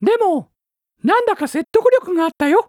でも、なんだか説得力があったよ。